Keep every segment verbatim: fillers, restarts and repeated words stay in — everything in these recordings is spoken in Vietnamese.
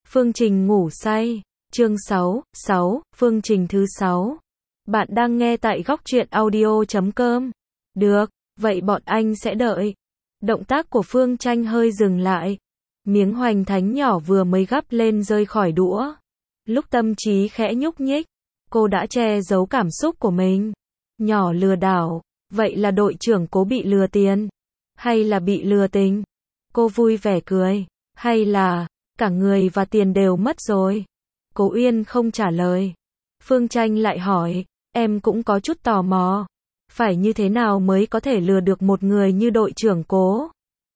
Phương Trình ngủ say. Chương sáu, sáu, Phương Trình thứ sáu. Bạn đang nghe tại góc truyện audio chấm com. Được, vậy bọn anh sẽ đợi. Động tác của Phương Tranh hơi dừng lại. Miếng hoành thánh nhỏ vừa mới gắp lên rơi khỏi đũa. Lúc tâm trí khẽ nhúc nhích, cô đã che giấu cảm xúc của mình. Nhỏ lừa đảo, vậy là đội trưởng Cố bị lừa tiền? Hay là bị lừa tình? Cô vui vẻ cười. Hay là, cả người và tiền đều mất rồi? Cố Uyên không trả lời. Phương Tranh lại hỏi, em cũng có chút tò mò. Phải như thế nào mới có thể lừa được một người như đội trưởng Cố?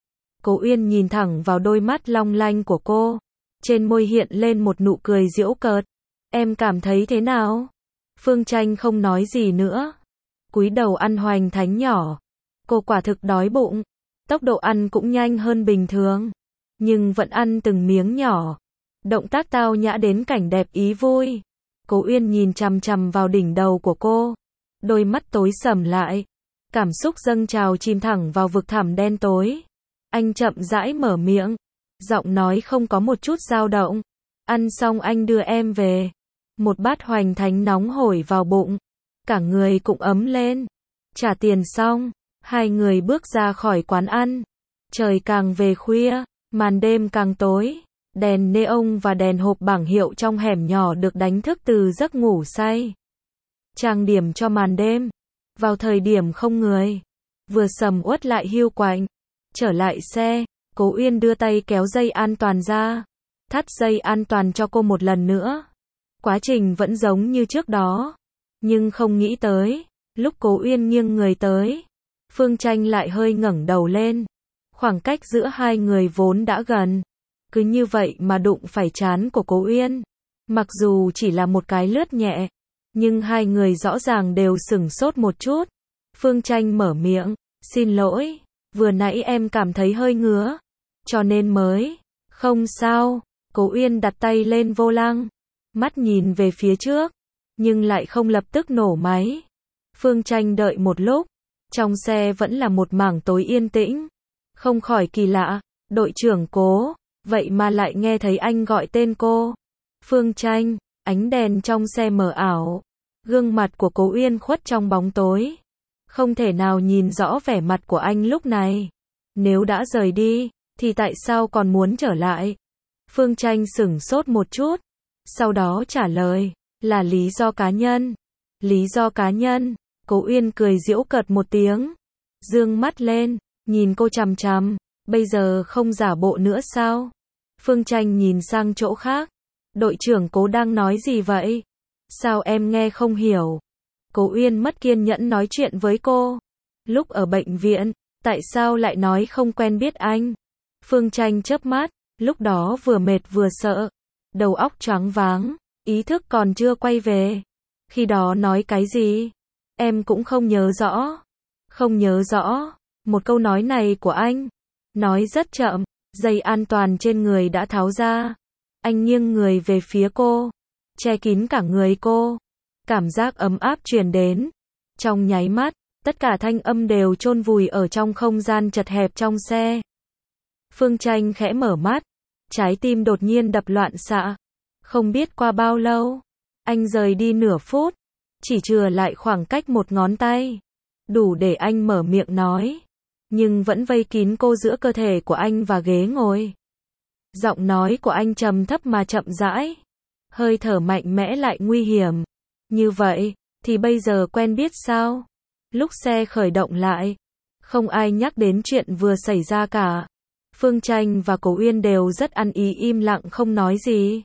Cố Uyên nhìn thẳng vào đôi mắt long lanh của cô. Trên môi hiện lên một nụ cười giễu cợt. Em cảm thấy thế nào? Phương Tranh không nói gì nữa. Cúi đầu ăn hoành thánh nhỏ. Cô quả thực đói bụng. Tốc độ ăn cũng nhanh hơn bình thường. Nhưng vẫn ăn từng miếng nhỏ. Động tác tao nhã đến cảnh đẹp ý vui. Cố Uyên nhìn chằm chằm vào đỉnh đầu của cô. Đôi mắt tối sầm lại. Cảm xúc dâng trào chìm thẳng vào vực thẳm đen tối. Anh chậm rãi mở miệng. Giọng nói không có một chút dao động. Ăn xong anh đưa em về. Một bát hoành thánh nóng hổi vào bụng. Cả người cũng ấm lên. Trả tiền xong, hai người bước ra khỏi quán ăn. Trời càng về khuya, màn đêm càng tối. Đèn neon và đèn hộp bảng hiệu trong hẻm nhỏ được đánh thức từ giấc ngủ say. Trang điểm cho màn đêm. Vào thời điểm không người. Vừa sầm uất lại hiu quạnh. Trở lại xe, Cố Uyên đưa tay kéo dây an toàn ra. Thắt dây an toàn cho cô một lần nữa. Quá trình vẫn giống như trước đó. Nhưng không nghĩ tới, lúc Cố Uyên nghiêng người tới, Phương Tranh lại hơi ngẩng đầu lên. Khoảng cách giữa hai người vốn đã gần. Cứ như vậy mà đụng phải trán của Cố Uyên. Mặc dù chỉ là một cái lướt nhẹ, nhưng hai người rõ ràng đều sửng sốt một chút. Phương Tranh mở miệng, xin lỗi, vừa nãy em cảm thấy hơi ngứa, cho nên mới. Không sao. Cố Uyên đặt tay lên vô lăng, mắt nhìn về phía trước, nhưng lại không lập tức nổ máy. Phương Tranh đợi một lúc, trong xe vẫn là một mảng tối yên tĩnh. Không khỏi kỳ lạ, đội trưởng Cố, vậy mà lại nghe thấy anh gọi tên cô. Phương Tranh, ánh đèn trong xe mờ ảo. Gương mặt của Cố Uyên khuất trong bóng tối. Không thể nào nhìn rõ vẻ mặt của anh lúc này. Nếu đã rời đi, thì tại sao còn muốn trở lại? Phương Tranh sửng sốt một chút. Sau đó trả lời, là lý do cá nhân. Lý do cá nhân. Cố Uyên cười giễu cợt một tiếng. Dương mắt lên, nhìn cô chằm chằm. Bây giờ không giả bộ nữa sao? Phương Tranh nhìn sang chỗ khác. Đội trưởng Cố đang nói gì vậy? Sao em nghe không hiểu? Cố Uyên mất kiên nhẫn nói chuyện với cô. Lúc ở bệnh viện, tại sao lại nói không quen biết anh? Phương Tranh chớp mắt, lúc đó vừa mệt vừa sợ. Đầu óc choáng váng, ý thức còn chưa quay về. Khi đó nói cái gì? Em cũng không nhớ rõ. Không nhớ rõ. Một câu nói này của anh. Nói rất chậm, dây an toàn trên người đã tháo ra. Anh nghiêng người về phía cô, che kín cả người cô. Cảm giác ấm áp truyền đến. Trong nháy mắt, tất cả thanh âm đều chôn vùi ở trong không gian chật hẹp trong xe. Phương Tranh khẽ mở mắt, trái tim đột nhiên đập loạn xạ. Không biết qua bao lâu, anh rời đi nửa phút, chỉ chừa lại khoảng cách một ngón tay. Đủ để anh mở miệng nói, nhưng vẫn vây kín cô giữa cơ thể của anh và ghế ngồi. Giọng nói của anh trầm thấp mà chậm rãi, hơi thở mạnh mẽ lại nguy hiểm. Như vậy, thì bây giờ quen biết sao? Lúc xe khởi động lại, không ai nhắc đến chuyện vừa xảy ra cả. Phương Tranh và Cố Uyên đều rất ăn ý im lặng không nói gì.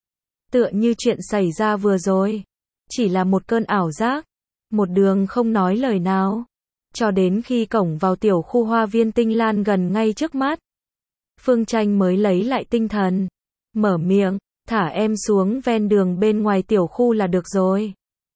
Tựa như chuyện xảy ra vừa rồi, chỉ là một cơn ảo giác. Một đường không nói lời nào. Cho đến khi cổng vào tiểu khu hoa viên Tinh Lan gần ngay trước mắt. Phương Tranh mới lấy lại tinh thần. Mở miệng, thả em xuống ven đường bên ngoài tiểu khu là được rồi.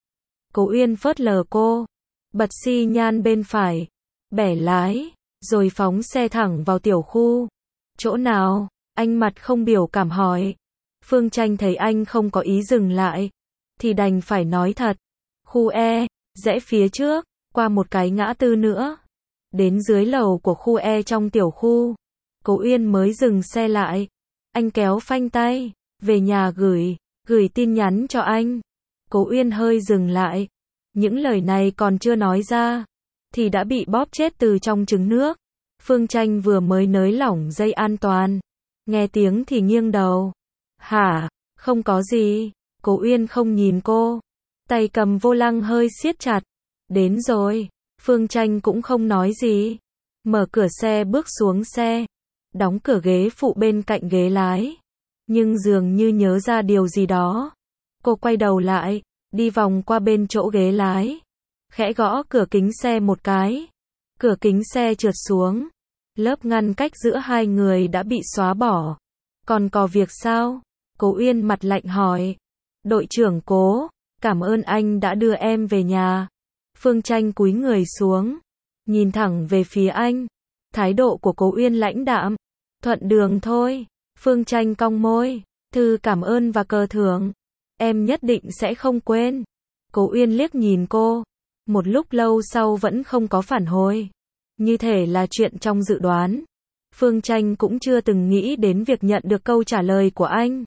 Cố Uyên phớt lờ cô. Bật xi nhan bên phải. Bẻ lái. Rồi phóng xe thẳng vào tiểu khu. Chỗ nào? Anh mặt không biểu cảm hỏi. Phương Tranh thấy anh không có ý dừng lại. Thì đành phải nói thật. Khu E, rẽ phía trước, qua một cái ngã tư nữa. Đến dưới lầu của khu E trong tiểu khu. Cố Uyên mới dừng xe lại. Anh kéo phanh tay. Về nhà gửi, gửi tin nhắn cho anh. Cố Uyên hơi dừng lại. Những lời này còn chưa nói ra, thì đã bị bóp chết từ trong trứng nước. Phương Tranh vừa mới nới lỏng dây an toàn. Nghe tiếng thì nghiêng đầu. Hả, không có gì. Cố Uyên không nhìn cô. Tay cầm vô lăng hơi siết chặt. Đến rồi. Phương Tranh cũng không nói gì. Mở cửa xe bước xuống xe. Đóng cửa ghế phụ bên cạnh ghế lái. Nhưng dường như nhớ ra điều gì đó. Cô quay đầu lại, đi vòng qua bên chỗ ghế lái. Khẽ gõ cửa kính xe một cái. Cửa kính xe trượt xuống. Lớp ngăn cách giữa hai người đã bị xóa bỏ. Còn có việc sao? Cố Uyên mặt lạnh hỏi. Đội trưởng Cố, cảm ơn anh đã đưa em về nhà. Phương Tranh cúi người xuống, nhìn thẳng về phía anh. Thái độ của Cố Uyên lãnh đạm. Thuận đường thôi. Phương Tranh cong môi. Thư cảm ơn và cờ thưởng. Em nhất định sẽ không quên. Cố Uyên liếc nhìn cô. Một lúc lâu sau vẫn không có phản hồi. Như thể là chuyện trong dự đoán. Phương Tranh cũng chưa từng nghĩ đến việc nhận được câu trả lời của anh.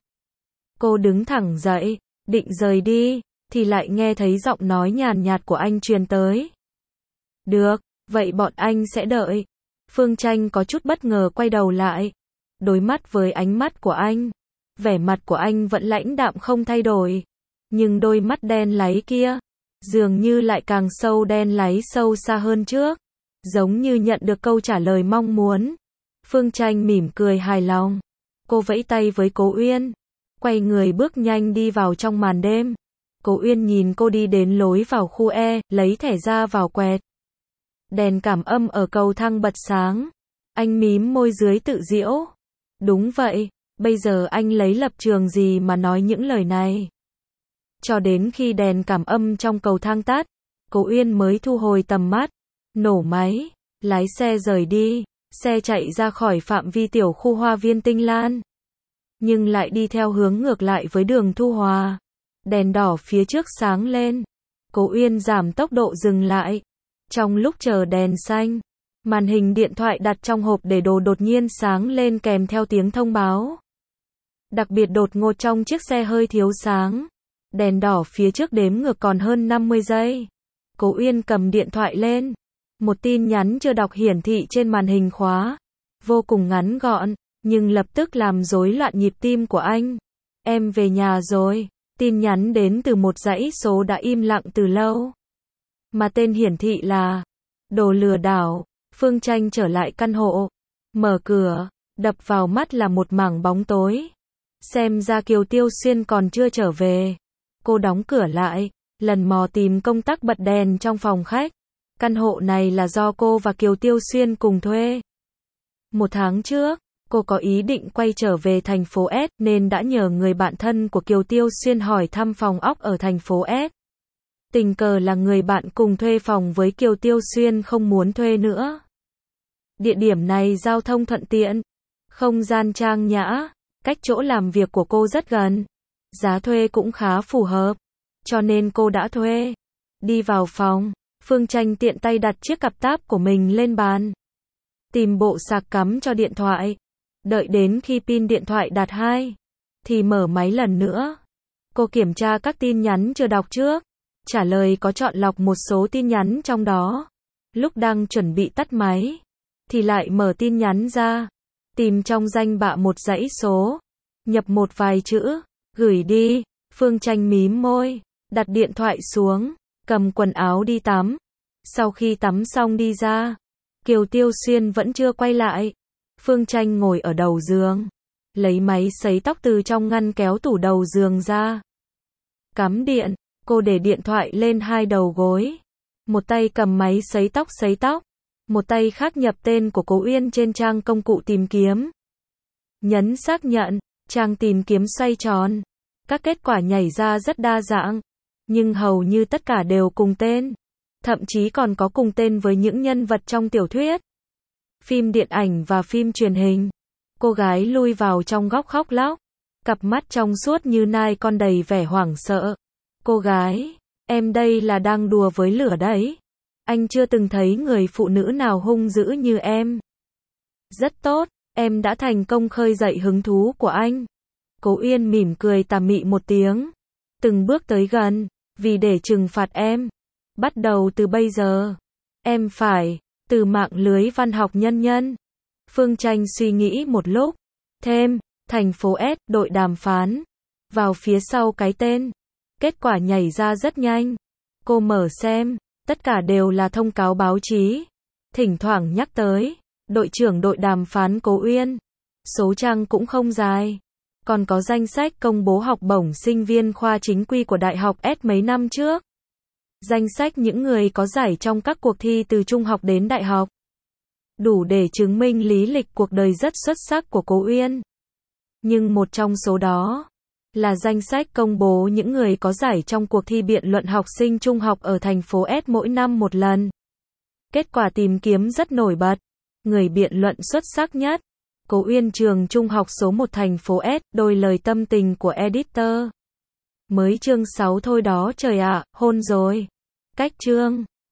Cô đứng thẳng dậy, định rời đi, thì lại nghe thấy giọng nói nhàn nhạt của anh truyền tới. Được, vậy bọn anh sẽ đợi. Phương Tranh có chút bất ngờ quay đầu lại. Đối mắt với ánh mắt của anh. Vẻ mặt của anh vẫn lãnh đạm không thay đổi. Nhưng đôi mắt đen láy kia, dường như lại càng sâu đen láy sâu xa hơn trước. Giống như nhận được câu trả lời mong muốn. Phương Tranh mỉm cười hài lòng. Cô vẫy tay với Cố Uyên. Quay người bước nhanh đi vào trong màn đêm. Cố Uyên nhìn cô đi đến lối vào khu E, lấy thẻ ra vào quẹt. Đèn cảm âm ở cầu thang bật sáng. Anh mím môi dưới tự giễu. Đúng vậy, bây giờ anh lấy lập trường gì mà nói những lời này. Cho đến khi đèn cảm âm trong cầu thang tắt, Cố Uyên mới thu hồi tầm mắt. Nổ máy, lái xe rời đi. Xe chạy ra khỏi phạm vi tiểu khu Hoa Viên Tinh Lan. Nhưng lại đi theo hướng ngược lại với đường Thu Hòa. Đèn đỏ phía trước sáng lên. Cố Uyên giảm tốc độ dừng lại. Trong lúc chờ đèn xanh, màn hình điện thoại đặt trong hộp để đồ đột nhiên sáng lên kèm theo tiếng thông báo. Đặc biệt đột ngột trong chiếc xe hơi thiếu sáng. Đèn đỏ phía trước đếm ngược còn hơn năm mươi giây. Cố Uyên cầm điện thoại lên. Một tin nhắn chưa đọc hiển thị trên màn hình khóa. Vô cùng ngắn gọn, nhưng lập tức làm rối loạn nhịp tim của anh. Em về nhà rồi. Tin nhắn đến từ một dãy số đã im lặng từ lâu. Mà tên hiển thị là đồ lừa đảo. Phương Tranh trở lại căn hộ. Mở cửa, đập vào mắt là một mảng bóng tối. Xem ra Kiều Tiêu Xuyên còn chưa trở về. Cô đóng cửa lại, lần mò tìm công tắc bật đèn trong phòng khách. Căn hộ này là do cô và Kiều Tiêu Xuyên cùng thuê. Một tháng trước, cô có ý định quay trở về thành phố S nên đã nhờ người bạn thân của Kiều Tiêu Xuyên hỏi thăm phòng ốc ở thành phố S. Tình cờ là người bạn cùng thuê phòng với Kiều Tiêu Xuyên không muốn thuê nữa. Địa điểm này giao thông thuận tiện, không gian trang nhã, cách chỗ làm việc của cô rất gần. Giá thuê cũng khá phù hợp, cho nên cô đã thuê. Đi vào phòng, Phương Tranh tiện tay đặt chiếc cặp táp của mình lên bàn. Tìm bộ sạc cắm cho điện thoại. Đợi đến khi pin điện thoại đạt hai, thì mở máy lần nữa. Cô kiểm tra các tin nhắn chưa đọc trước. Trả lời có chọn lọc một số tin nhắn trong đó. Lúc đang chuẩn bị tắt máy, thì lại mở tin nhắn ra. Tìm trong danh bạ một dãy số. Nhập một vài chữ. Gửi đi. Phương Tranh mím môi. Đặt điện thoại xuống. Cầm quần áo đi tắm. Sau khi tắm xong đi ra, Kiều Tiêu Xuyên vẫn chưa quay lại. Phương Tranh ngồi ở đầu giường. Lấy máy sấy tóc từ trong ngăn kéo tủ đầu giường ra. Cắm điện. Cô để điện thoại lên hai đầu gối. Một tay cầm máy sấy tóc sấy tóc. Một tay khác nhập tên của Cố Uyên trên trang công cụ tìm kiếm. Nhấn xác nhận. Trang tìm kiếm xoay tròn. Các kết quả nhảy ra rất đa dạng. Nhưng hầu như tất cả đều cùng tên. Thậm chí còn có cùng tên với những nhân vật trong tiểu thuyết, phim điện ảnh và phim truyền hình. Cô gái lui vào trong góc khóc lóc. Cặp mắt trong suốt như nai con đầy vẻ hoảng sợ. Cô gái, em đây là đang đùa với lửa đấy. Anh chưa từng thấy người phụ nữ nào hung dữ như em. Rất tốt, em đã thành công khơi dậy hứng thú của anh. Cố Uyên mỉm cười tà mị một tiếng, từng bước tới gần, vì để trừng phạt em. Bắt đầu từ bây giờ, em phải, từ mạng lưới văn học nhân nhân. Phương Tranh suy nghĩ một lúc, thêm, thành phố S, đội đàm phán, vào phía sau cái tên. Kết quả nhảy ra rất nhanh. Cô mở xem, tất cả đều là thông cáo báo chí. Thỉnh thoảng nhắc tới, đội trưởng đội đàm phán Cố Uyên. Số trang cũng không dài. Còn có danh sách công bố học bổng sinh viên khoa chính quy của Đại học S mấy năm trước. Danh sách những người có giải trong các cuộc thi từ trung học đến đại học. Đủ để chứng minh lý lịch cuộc đời rất xuất sắc của Cố Uyên. Nhưng một trong số đó là danh sách công bố những người có giải trong cuộc thi biện luận học sinh trung học ở thành phố S mỗi năm một lần. Kết quả tìm kiếm rất nổi bật. Người biện luận xuất sắc nhất, Cố Uyên trường trung học số một thành phố S, đôi lời tâm tình của editor. Mới chương sáu thôi đó trời ạ, hôn rồi. Cách chương